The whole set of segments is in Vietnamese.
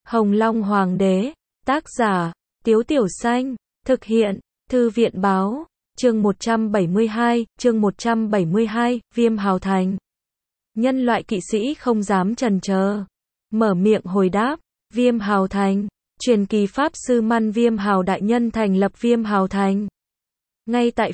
Hồng Long Hoàng đế, tác giả, Tiếu Tiểu Xanh, thực hiện, Thư viện báo, chương 172, Viêm Hào Thành. Nhân loại kỵ sĩ không dám chần chờ, mở miệng hồi đáp, Viêm Hào Thành, truyền kỳ pháp sư Man Viêm Hào đại nhân thành lập Viêm Hào Thành. Ngay tại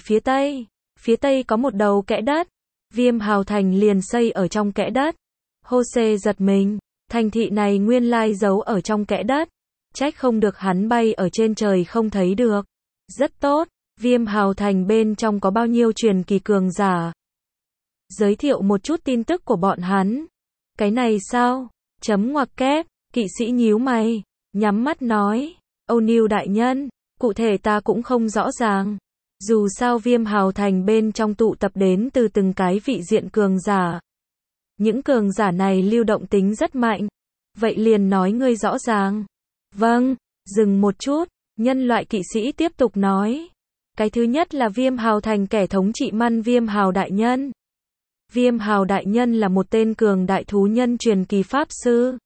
phía tây có một đầu kẽ đất, Viêm Hào Thành liền xây ở trong kẽ đất. Jose giật mình, thành thị này nguyên lai giấu ở trong kẽ đất, trách không được hắn bay ở trên trời không thấy được. Rất tốt, Viêm Hào Thành bên trong có bao nhiêu truyền kỳ cường giả? Giới thiệu một chút tin tức của bọn hắn. Cái này sao? Chấm ngoặc kép, kỵ sĩ nhíu mày, nhắm mắt nói, O'Neil đại nhân, cụ thể ta cũng không rõ ràng. Dù sao Viêm Hào Thành bên trong tụ tập đến từ từng cái vị diện cường giả. Những cường giả này lưu động tính rất mạnh. Vậy liền nói ngươi rõ ràng. Vâng, dừng một chút, nhân loại kỵ sĩ tiếp tục nói. Cái thứ nhất là Viêm Hào Thành kẻ thống trị Man Viêm Hào đại nhân. Viêm Hào đại nhân là một tên cường đại thú nhân truyền kỳ pháp sư.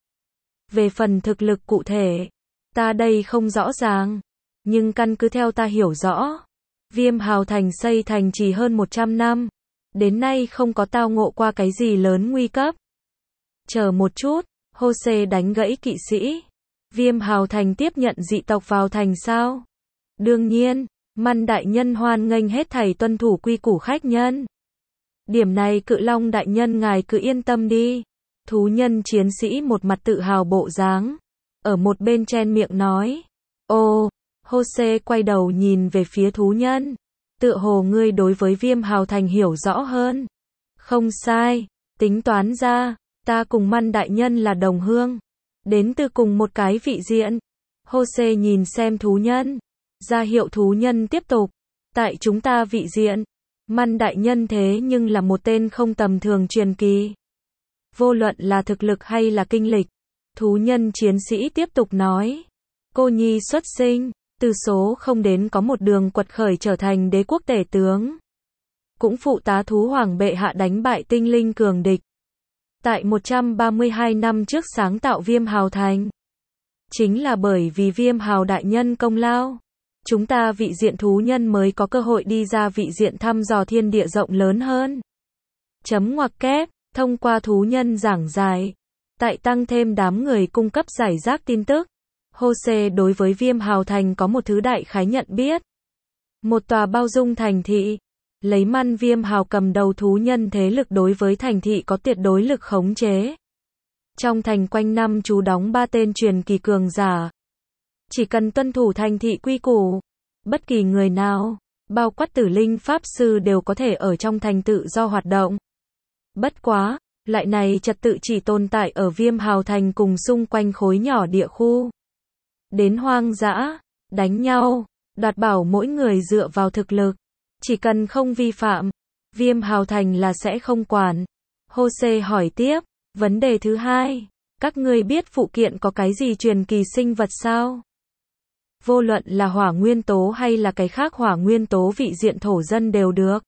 Về phần thực lực cụ thể, ta đây không rõ ràng. Nhưng căn cứ theo ta hiểu rõ, Viêm Hào Thành xây thành chỉ hơn 100 năm. Đến nay không có tao ngộ qua cái gì lớn nguy cấp. Chờ một chút, Jose đánh gãy kỵ sĩ. Viêm Hào Thành tiếp nhận dị tộc vào thành sao? Đương nhiên, Man đại nhân hoan nghênh hết thảy tuân thủ quy củ khách nhân. Điểm này Cự Long đại nhân ngài cứ yên tâm đi. Thú nhân chiến sĩ một mặt tự hào bộ dáng, ở một bên chen miệng nói. Ô, Jose quay đầu nhìn về phía thú nhân. Tựa hồ ngươi đối với Viêm Hào Thành hiểu rõ hơn. Không sai, tính toán ra, ta cùng Man đại nhân là đồng hương. Đến từ cùng một cái vị diện. Jose nhìn xem thú nhân. Ra hiệu thú nhân tiếp tục. Tại chúng ta vị diện, Man đại nhân thế nhưng là một tên không tầm thường truyền kỳ. Vô luận là thực lực hay là kinh lịch. Thú nhân chiến sĩ tiếp tục nói. Cô nhi xuất sinh, từ số không đến có một đường quật khởi trở thành đế quốc tể tướng. Cũng phụ tá thú hoàng bệ hạ đánh bại tinh linh cường địch. Tại 132 năm trước sáng tạo Viêm Hào Thành. Chính là bởi vì Viêm Hào đại nhân công lao. Chúng ta vị diện thú nhân mới có cơ hội đi ra vị diện thăm dò thiên địa rộng lớn hơn. Chấm ngoặc kép, thông qua thú nhân giảng giải. Tại tăng thêm đám người cung cấp giải rác tin tức. Jose đối với Viêm Hào Thành có một thứ đại khái nhận biết. Một tòa bao dung thành thị. Lấy Man Viêm Hào cầm đầu thú nhân thế lực đối với thành thị có tuyệt đối lực khống chế. Trong thành quanh năm trú đóng 3 tên truyền kỳ cường giả. Chỉ cần tuân thủ thành thị quy củ, bất kỳ người nào, bao quát tử linh pháp sư đều có thể ở trong thành tự do hoạt động. Bất quá, loại này trật tự chỉ tồn tại ở Viêm Hào Thành cùng xung quanh khối nhỏ địa khu. Đến hoang dã, đánh nhau, đoạt bảo mỗi người dựa vào thực lực. Chỉ cần không vi phạm, Viêm Hào Thành là sẽ không quản. Jose hỏi tiếp, vấn đề thứ hai, các ngươi biết phụ kiện có cái gì truyền kỳ sinh vật sao? Vô luận là hỏa nguyên tố hay là cái khác hỏa nguyên tố vị diện thổ dân đều được.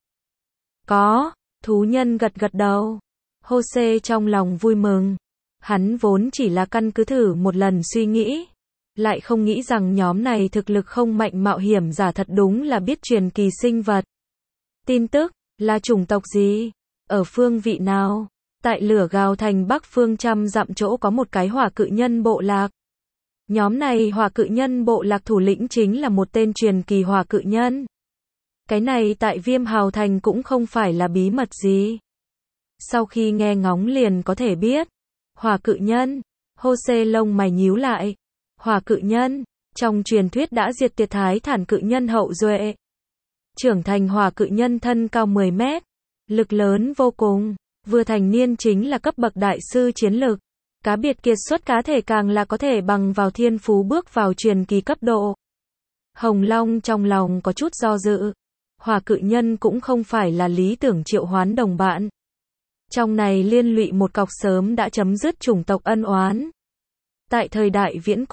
Có, thú nhân gật gật đầu. Jose trong lòng vui mừng. Hắn vốn chỉ là căn cứ thử một lần suy nghĩ. Lại không nghĩ rằng nhóm này thực lực không mạnh mạo hiểm giả thật đúng là biết truyền kỳ sinh vật. Tin tức, là chủng tộc gì? Ở phương vị nào? Tại Lửa Gào Thành Bắc phương trăm dặm chỗ có một cái hỏa cự nhân bộ lạc. Nhóm này hỏa cự nhân bộ lạc thủ lĩnh chính là một tên truyền kỳ hỏa cự nhân. Cái này tại Viêm Hào Thành cũng không phải là bí mật gì. Sau khi nghe ngóng liền có thể biết. Hỏa cự nhân, Jose lông mày nhíu lại. Hỏa cự nhân, trong truyền thuyết đã diệt tuyệt Thái Thản cự nhân hậu duệ. Trưởng thành hỏa cự nhân thân cao 10 mét, lực lớn vô cùng, vừa thành niên chính là cấp bậc đại sư chiến lực. Cá biệt kiệt xuất cá thể càng là có thể bằng vào thiên phú bước vào truyền kỳ cấp độ. Hồng Long trong lòng có chút do dự. Hỏa cự nhân cũng không phải là lý tưởng triệu hoán đồng bạn. Trong này liên lụy một cọc sớm đã chấm dứt chủng tộc ân oán. Tại thời đại viễn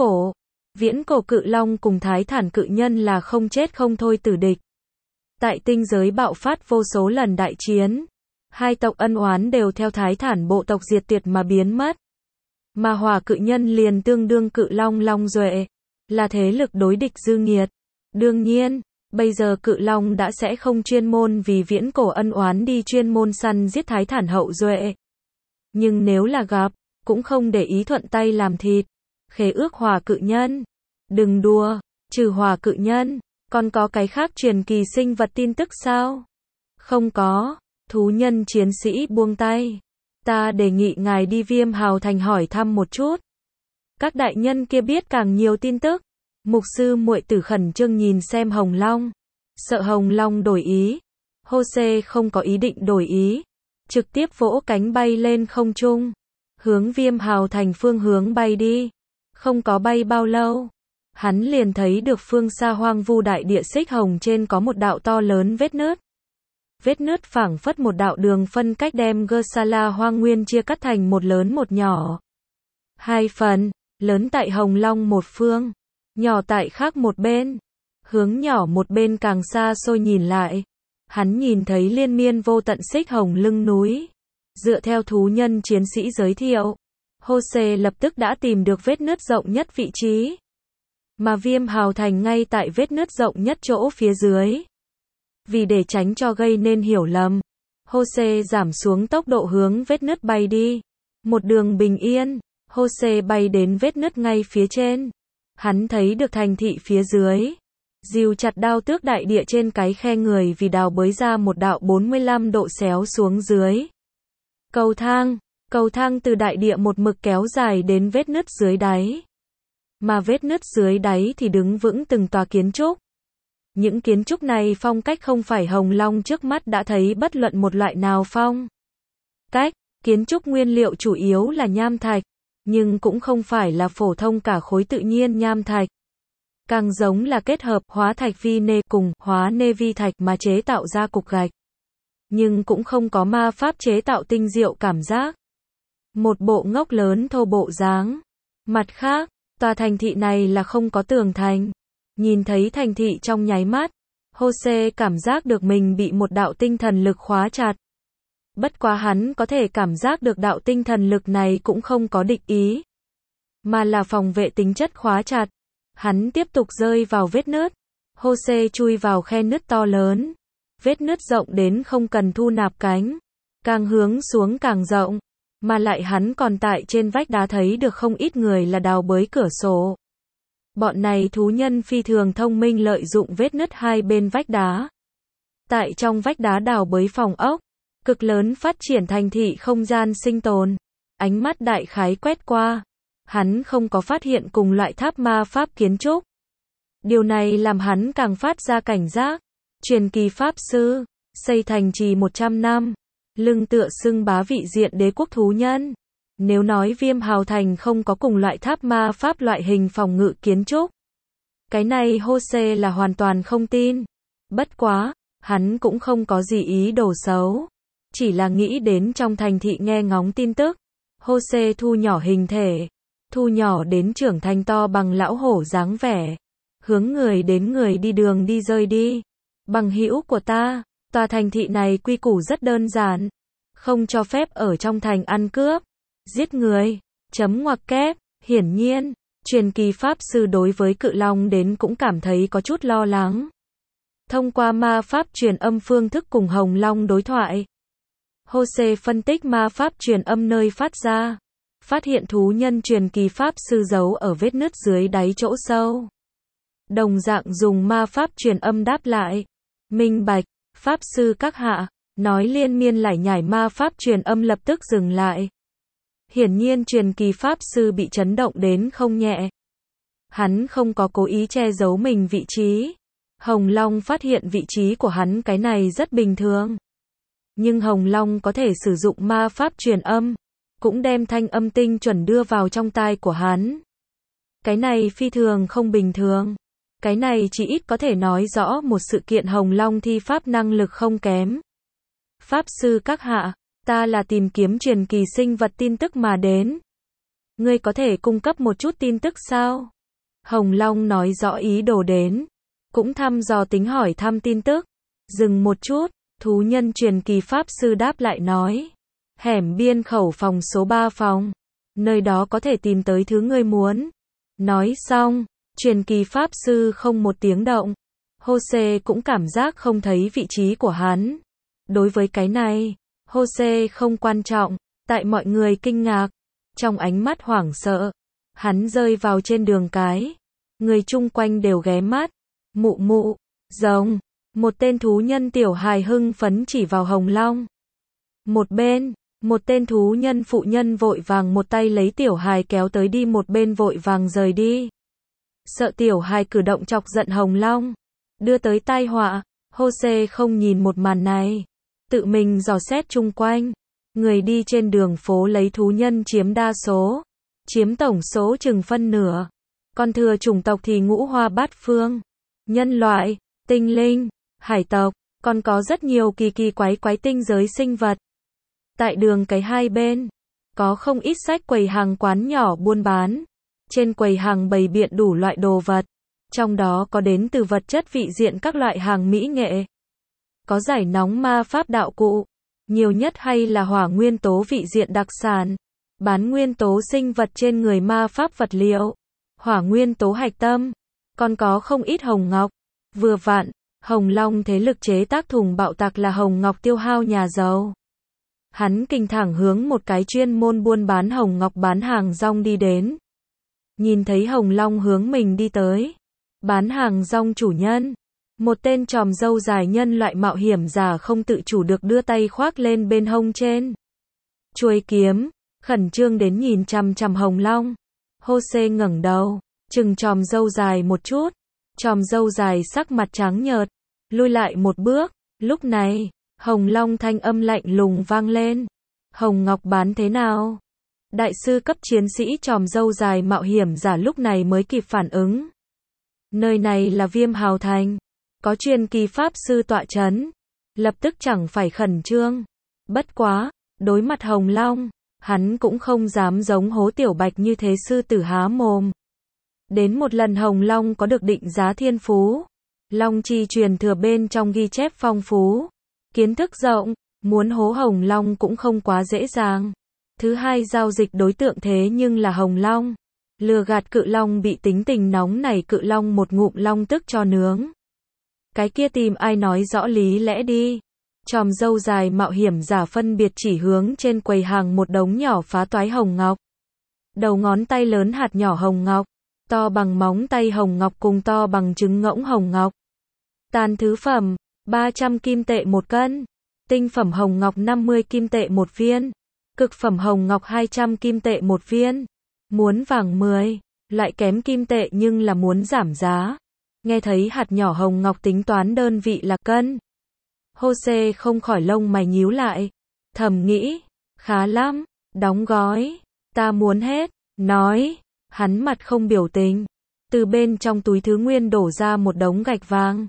cổ cự long cùng Thái Thản cự nhân là không chết không thôi tử địch. Tại tinh giới bạo phát vô số lần đại chiến. Hai tộc ân oán đều theo Thái Thản bộ tộc diệt tuyệt mà biến mất. Mà Hỏa Cự Nhân liền tương đương Cự Long Long Duệ, là thế lực đối địch dư nghiệt. Đương nhiên, bây giờ Cự Long đã sẽ không chuyên môn vì viễn cổ ân oán đi chuyên môn săn giết Thái Thản Hậu Duệ. Nhưng nếu là gặp, cũng không để ý thuận tay làm thịt. Khế ước Hỏa Cự Nhân. Đừng đùa, trừ Hỏa Cự Nhân, còn có cái khác truyền kỳ sinh vật tin tức sao? Không có, thú nhân chiến sĩ buông tay. Ta đề nghị ngài đi Viêm Hào Thành hỏi thăm một chút. Các đại nhân kia biết càng nhiều tin tức. Mục sư muội tử khẩn trương nhìn xem Hồng Long. Sợ Hồng Long đổi ý. Jose không có ý định đổi ý. Trực tiếp vỗ cánh bay lên không trung. Hướng Viêm Hào Thành phương hướng bay đi. Không có bay bao lâu. Hắn liền thấy được phương xa hoang vu đại địa xích hồng trên có một đạo to lớn vết nứt. Vết nứt phảng phất một đạo đường phân cách đem Gersala hoang nguyên chia cắt thành một lớn một nhỏ. Hai phần, lớn tại Hồng Long một phương, nhỏ tại khác một bên. Hướng nhỏ một bên càng xa xôi nhìn lại. Hắn nhìn thấy liên miên vô tận xích hồng lưng núi. Dựa theo thú nhân chiến sĩ giới thiệu, Jose lập tức đã tìm được vết nứt rộng nhất vị trí. Mà Viêm Hào Thành ngay tại vết nứt rộng nhất chỗ phía dưới. Vì để tránh cho gây nên hiểu lầm, Jose giảm xuống tốc độ hướng vết nứt bay đi. Một đường bình yên, Jose bay đến vết nứt ngay phía trên. Hắn thấy được thành thị phía dưới. Dìu chặt đao tước đại địa trên cái khe người vì đào bới ra một đạo 45 độ xéo xuống dưới. Cầu thang từ đại địa một mực kéo dài đến vết nứt dưới đáy. Mà vết nứt dưới đáy thì đứng vững từng tòa kiến trúc. Những kiến trúc này phong cách không phải Hồng Long trước mắt đã thấy bất luận một loại nào phong cách. Kiến trúc nguyên liệu chủ yếu là nham thạch, nhưng cũng không phải là phổ thông cả khối tự nhiên nham thạch. Càng giống là kết hợp hóa thạch vi nê cùng hóa nê vi thạch mà chế tạo ra cục gạch. Nhưng cũng không có ma pháp chế tạo tinh diệu cảm giác. Một bộ ngốc lớn thô bộ dáng. Mặt khác, tòa thành thị này là không có tường thành. Nhìn thấy thành thị trong nháy mắt, Jose cảm giác được mình bị một đạo tinh thần lực khóa chặt. Bất quá hắn có thể cảm giác được đạo tinh thần lực này cũng không có địch ý, mà là phòng vệ tính chất khóa chặt. Hắn tiếp tục rơi vào vết nứt. Jose chui vào khe nứt to lớn. Vết nứt rộng đến không cần thu nạp cánh. Càng hướng xuống càng rộng. Mà lại hắn còn tại trên vách đá thấy được không ít người là đào bới cửa sổ. Bọn này thú nhân phi thường thông minh lợi dụng vết nứt hai bên vách đá. Tại trong vách đá đào bới phòng ốc, cực lớn phát triển thành thị không gian sinh tồn. Ánh mắt đại khái quét qua. Hắn không có phát hiện cùng loại tháp ma pháp kiến trúc. Điều này làm hắn càng phát ra cảnh giác. Truyền kỳ pháp sư, xây thành trì 100 năm, lưng tựa xưng bá vị diện đế quốc thú nhân. Nếu nói Viêm Hào Thành không có cùng loại tháp ma pháp loại hình phòng ngự kiến trúc, cái này Jose là hoàn toàn không tin. Bất quá, hắn cũng không có gì ý đồ xấu. Chỉ là nghĩ đến trong thành thị nghe ngóng tin tức. Jose thu nhỏ hình thể. Thu nhỏ đến trưởng thành to bằng lão hổ dáng vẻ. Hướng người đến người đi đường đi rơi đi. Bằng hữu của ta, tòa thành thị này quy củ rất đơn giản. Không cho phép ở trong thành ăn cướp, giết người, chấm ngoặc kép. Hiển nhiên, truyền kỳ pháp sư đối với Cự Long đến cũng cảm thấy có chút lo lắng. Thông qua ma pháp truyền âm phương thức cùng Hồng Long đối thoại, Jose phân tích ma pháp truyền âm nơi phát ra. Phát hiện thú nhân truyền kỳ pháp sư giấu ở vết nứt dưới đáy chỗ sâu. Đồng dạng dùng ma pháp truyền âm đáp lại. Minh bạch, pháp sư các hạ, nói liên miên lải nhải ma pháp truyền âm lập tức dừng lại. Hiển nhiên truyền kỳ pháp sư bị chấn động đến không nhẹ. Hắn không có cố ý che giấu mình vị trí. Hồng Long phát hiện vị trí của hắn cái này rất bình thường. Nhưng Hồng Long có thể sử dụng ma pháp truyền âm, cũng đem thanh âm tinh chuẩn đưa vào trong tai của hắn. Cái này phi thường không bình thường. Cái này chỉ ít có thể nói rõ một sự kiện Hồng Long thi pháp năng lực không kém. Pháp sư các hạ, ta là tìm kiếm truyền kỳ sinh vật tin tức mà đến. Ngươi có thể cung cấp một chút tin tức sao? Hồng Long nói rõ ý đồ đến. Cũng thăm dò tính hỏi thăm tin tức. Dừng một chút, thú nhân truyền kỳ pháp sư đáp lại nói. Hẻm biên khẩu phòng số 3 phòng. nơi đó có thể tìm tới thứ ngươi muốn. Nói xong, truyền kỳ pháp sư không một tiếng động. Jose cũng cảm giác không thấy vị trí của hắn. Đối với cái này, Jose không quan trọng, tại mọi người kinh ngạc, trong ánh mắt hoảng sợ, hắn rơi vào trên đường cái. Người chung quanh đều ghé mắt. Mụ mụ, rồng, một tên thú nhân tiểu hài hưng phấn chỉ vào Hồng Long. Một bên, một tên thú nhân phụ nhân vội vàng một tay lấy tiểu hài kéo tới đi một bên vội vàng rời đi. Sợ tiểu hài cử động chọc giận Hồng Long, đưa tới tai họa, Jose không nhìn một màn này. Tự mình dò xét chung quanh. Người đi trên đường phố lấy thú nhân chiếm đa số. Chiếm tổng số chừng phân nửa. Còn thừa chủng tộc thì ngũ hoa bát phương. Nhân loại, tinh linh, hải tộc, còn có rất nhiều kỳ kỳ quái quái tinh giới sinh vật. Tại đường cái hai bên, có không ít sách quầy hàng quán nhỏ buôn bán. Trên quầy hàng bày biện đủ loại đồ vật. Trong đó có đến từ vật chất vị diện các loại hàng mỹ nghệ. Có giải nóng ma pháp đạo cụ. Nhiều nhất hay là hỏa nguyên tố vị diện đặc sản. Bán nguyên tố sinh vật trên người ma pháp vật liệu. Hỏa nguyên tố hạch tâm. Còn có không ít hồng ngọc. Vừa vặn, Hồng Long thế lực chế tác thùng bạo tạc là hồng ngọc tiêu hao nhà giàu. Hắn kinh thẳng hướng một cái chuyên môn buôn bán hồng ngọc bán hàng rong đi đến. Nhìn thấy Hồng Long hướng mình đi tới. Bán hàng rong chủ nhân. Một tên tròm râu dài nhân loại mạo hiểm giả không tự chủ được đưa tay khoác lên bên hông trên. Chuôi kiếm, khẩn trương đến nhìn chằm chằm Hồng Long. Jose ngẩng đầu, chừng tròm râu dài một chút. Tròm râu dài sắc mặt trắng nhợt, lui lại một bước. Lúc này, Hồng Long thanh âm lạnh lùng vang lên. Hồng Ngọc bán thế nào? Đại sư cấp chiến sĩ tròm râu dài mạo hiểm giả lúc này mới kịp phản ứng. Nơi này là Viêm Hào Thành. Có truyền kỳ pháp sư tọa chấn. Lập tức chẳng phải khẩn trương. Bất quá, đối mặt Hồng Long, hắn cũng không dám giống Hố Tiểu Bạch như thế sư tử há mồm. Đến một lần Hồng Long có được định giá thiên phú. Long chi truyền thừa bên trong ghi chép phong phú. Kiến thức rộng, muốn hố Hồng Long cũng không quá dễ dàng. Thứ hai giao dịch đối tượng thế nhưng là Hồng Long. Lừa gạt cự long bị tính tình nóng nảy cự long một ngụm long tức cho nướng. Cái kia tìm ai nói rõ lý lẽ đi. Tròm râu dài mạo hiểm giả phân biệt chỉ hướng trên quầy hàng một đống nhỏ phá toái hồng ngọc. Đầu ngón tay lớn hạt nhỏ hồng ngọc. To bằng móng tay hồng ngọc cùng to bằng trứng ngỗng hồng ngọc. Tàn thứ phẩm, 300 kim tệ một cân. Tinh phẩm hồng ngọc 50 kim tệ một viên. Cực phẩm hồng ngọc 200 kim tệ một viên. Muốn vàng 10, lại kém kim tệ nhưng là muốn giảm giá. Nghe thấy hạt nhỏ hồng ngọc tính toán đơn vị là cân. Jose không khỏi lông mày nhíu lại. Thầm nghĩ, khá lắm, đóng gói, ta muốn hết, nói. Hắn mặt không biểu tình. Từ bên trong túi thứ nguyên đổ ra một đống gạch vàng.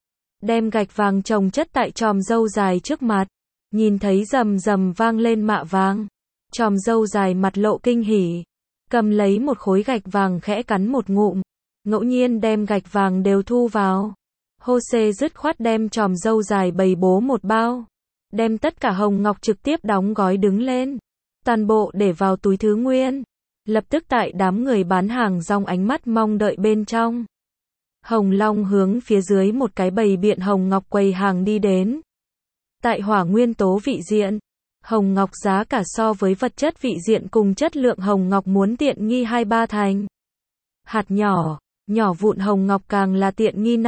Đem gạch vàng chồng chất tại tròm râu dài trước mặt. Nhìn thấy rầm rầm vang lên mạ vàng. Tròm râu dài mặt lộ kinh hỉ. Cầm lấy một khối gạch vàng khẽ cắn một ngụm. Ngẫu nhiên đem gạch vàng đều thu vào. Jose dứt khoát đem tròm râu dài bày bố một bao. Đem tất cả hồng ngọc trực tiếp đóng gói đứng lên. Toàn bộ để vào túi thứ nguyên. Lập tức tại đám người bán hàng rong ánh mắt mong đợi bên trong. Hồng Long hướng phía dưới một cái bày biện hồng ngọc quầy hàng đi đến. Tại hỏa nguyên tố vị diện, hồng ngọc giá cả so với vật chất vị diện cùng chất lượng hồng ngọc muốn tiện nghi 2-3 thành. Hạt nhỏ, nhỏ vụn hồng ngọc càng là tiện nghi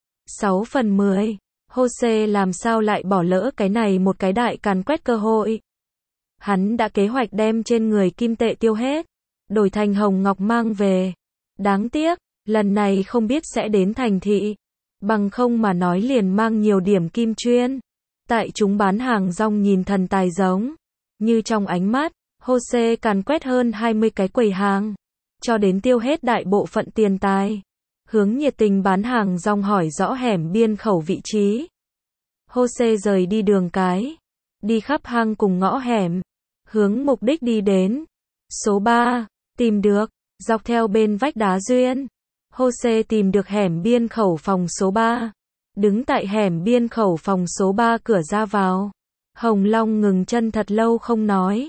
5-6/10. Jose làm sao lại bỏ lỡ cái này một cái đại càn quét cơ hội. Hắn đã kế hoạch đem trên người kim tệ tiêu hết, đổi thành hồng ngọc mang về. Đáng tiếc, lần này không biết sẽ đến thành thị. Bằng không mà nói liền mang nhiều điểm kim chuyên. Tại chúng bán hàng rong nhìn thần tài giống. Như trong ánh mắt, Jose càn quét hơn 20 cái quầy hàng. Cho đến tiêu hết đại bộ phận tiền tài. Hướng nhiệt tình bán hàng rong hỏi rõ hẻm biên khẩu vị trí. Jose rời đi đường cái. Đi khắp hang cùng ngõ hẻm. Hướng mục đích đi đến. Số 3. Tìm được. Dọc theo bên vách đá duyên. Jose tìm được hẻm biên khẩu phòng số 3. Đứng tại hẻm biên khẩu phòng số 3 cửa ra vào. Hồng Long ngừng chân thật lâu không nói.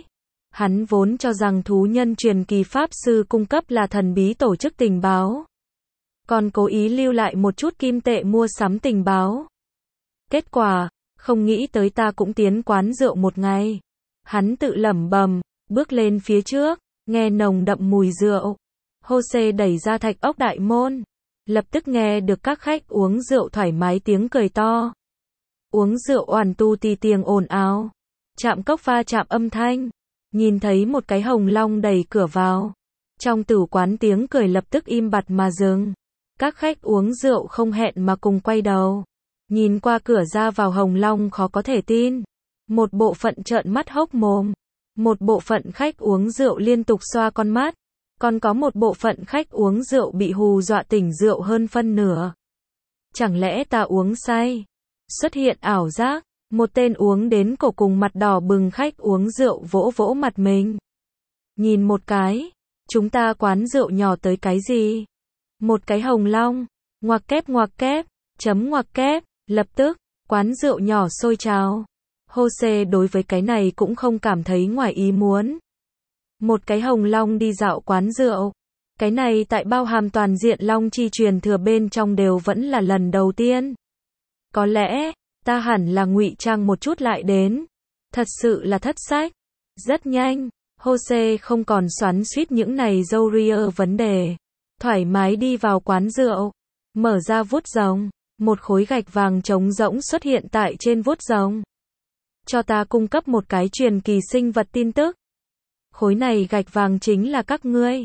Hắn vốn cho rằng thú nhân truyền kỳ Pháp Sư cung cấp là thần bí tổ chức tình báo. Còn cố ý lưu lại một chút kim tệ mua sắm tình báo. Kết quả, không nghĩ tới ta cũng tiến quán rượu một ngày. Hắn tự lẩm bẩm, bước lên phía trước, nghe nồng đậm mùi rượu. Jose đẩy ra thạch ốc đại môn. Lập tức nghe được các khách uống rượu thoải mái tiếng cười to. Uống rượu oàn tu tì tiếng ồn ào. Chạm cốc pha chạm âm thanh. Nhìn thấy một cái hồng long đẩy cửa vào. Trong tử quán tiếng cười lập tức im bặt mà dừng. Các khách uống rượu không hẹn mà cùng quay đầu. Nhìn qua cửa ra vào hồng long khó có thể tin. Một bộ phận trợn mắt hốc mồm. Một bộ phận khách uống rượu liên tục xoa con mắt. Còn có một bộ phận khách uống rượu bị hù dọa tỉnh rượu hơn phân nửa. Chẳng lẽ ta uống say? Xuất hiện ảo giác. Một tên uống đến cổ cùng mặt đỏ bừng khách uống rượu vỗ vỗ mặt mình. Nhìn một cái. Chúng ta quán rượu nhỏ tới cái gì? Một cái hồng long. Ngoặc kép. Chấm ngoặc kép. Lập tức, quán rượu nhỏ sôi trào. Jose đối với cái này cũng không cảm thấy ngoài ý muốn. Một cái hồng long đi dạo quán rượu. Cái này tại bao hàm toàn diện long chi truyền thừa bên trong đều vẫn là lần đầu tiên. Có lẽ, ta hẳn là ngụy trang một chút lại đến. Thật sự là thất sách. Rất nhanh, Jose không còn xoắn xuýt những này râu ria vấn đề. Thoải mái đi vào quán rượu. Mở ra vuốt rồng. Một khối gạch vàng trống rỗng xuất hiện tại trên vuốt rồng. Cho ta cung cấp một cái truyền kỳ sinh vật tin tức. Khối này gạch vàng chính là các ngươi.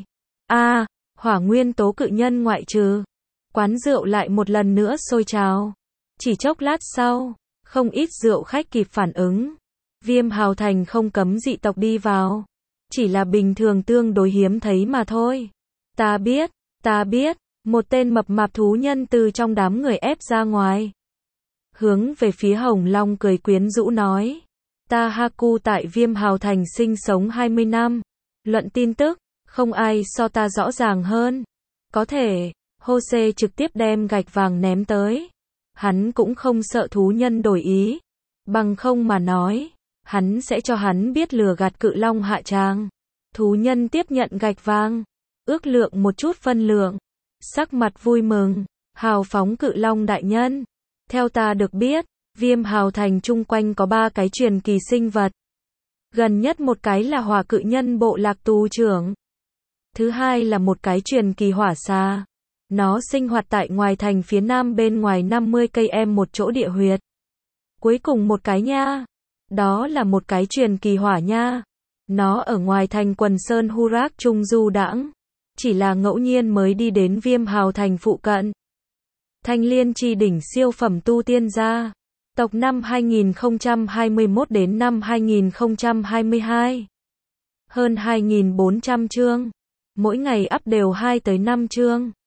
Hỏa nguyên tố cự nhân ngoại trừ. Quán rượu lại một lần nữa sôi trào. Chỉ chốc lát sau, không ít rượu khách kịp phản ứng. Viêm Hào Thành không cấm dị tộc đi vào. Chỉ là bình thường tương đối hiếm thấy mà thôi. Ta biết. Một tên mập mạp thú nhân từ trong đám người ép ra ngoài. Hướng về phía Hồng Long cười quyến rũ nói. Ta Haku tại Viêm Hào Thành sinh sống 20 năm. Luận tin tức, không ai so ta rõ ràng hơn. Có thể, Jose trực tiếp đem gạch vàng ném tới. Hắn cũng không sợ thú nhân đổi ý. Bằng không mà nói, hắn sẽ cho hắn biết lừa gạt cự long hạ tràng. Thú nhân tiếp nhận gạch vàng. Ước lượng một chút phân lượng. Sắc mặt vui mừng. Hào phóng cự long đại nhân. Theo ta được biết, Viêm Hào Thành chung quanh có 3 cái truyền kỳ sinh vật. Gần nhất một cái là hỏa cự nhân bộ lạc tù trưởng. Thứ hai là một cái truyền kỳ hỏa xà. Nó sinh hoạt tại ngoài thành phía nam bên ngoài 50 cây một chỗ địa huyệt. Cuối cùng một cái nha. Đó là một cái truyền kỳ hỏa nha. Nó ở ngoài thành quần sơn Hurak Trung du đãng. Chỉ là ngẫu nhiên mới đi đến Viêm Hào Thành phụ cận. Thanh Liên chi đỉnh siêu phẩm tu tiên gia. Tộc năm 2021 đến năm 2022. Hơn 2.400 chương. Mỗi ngày up đều 2 tới 5 chương.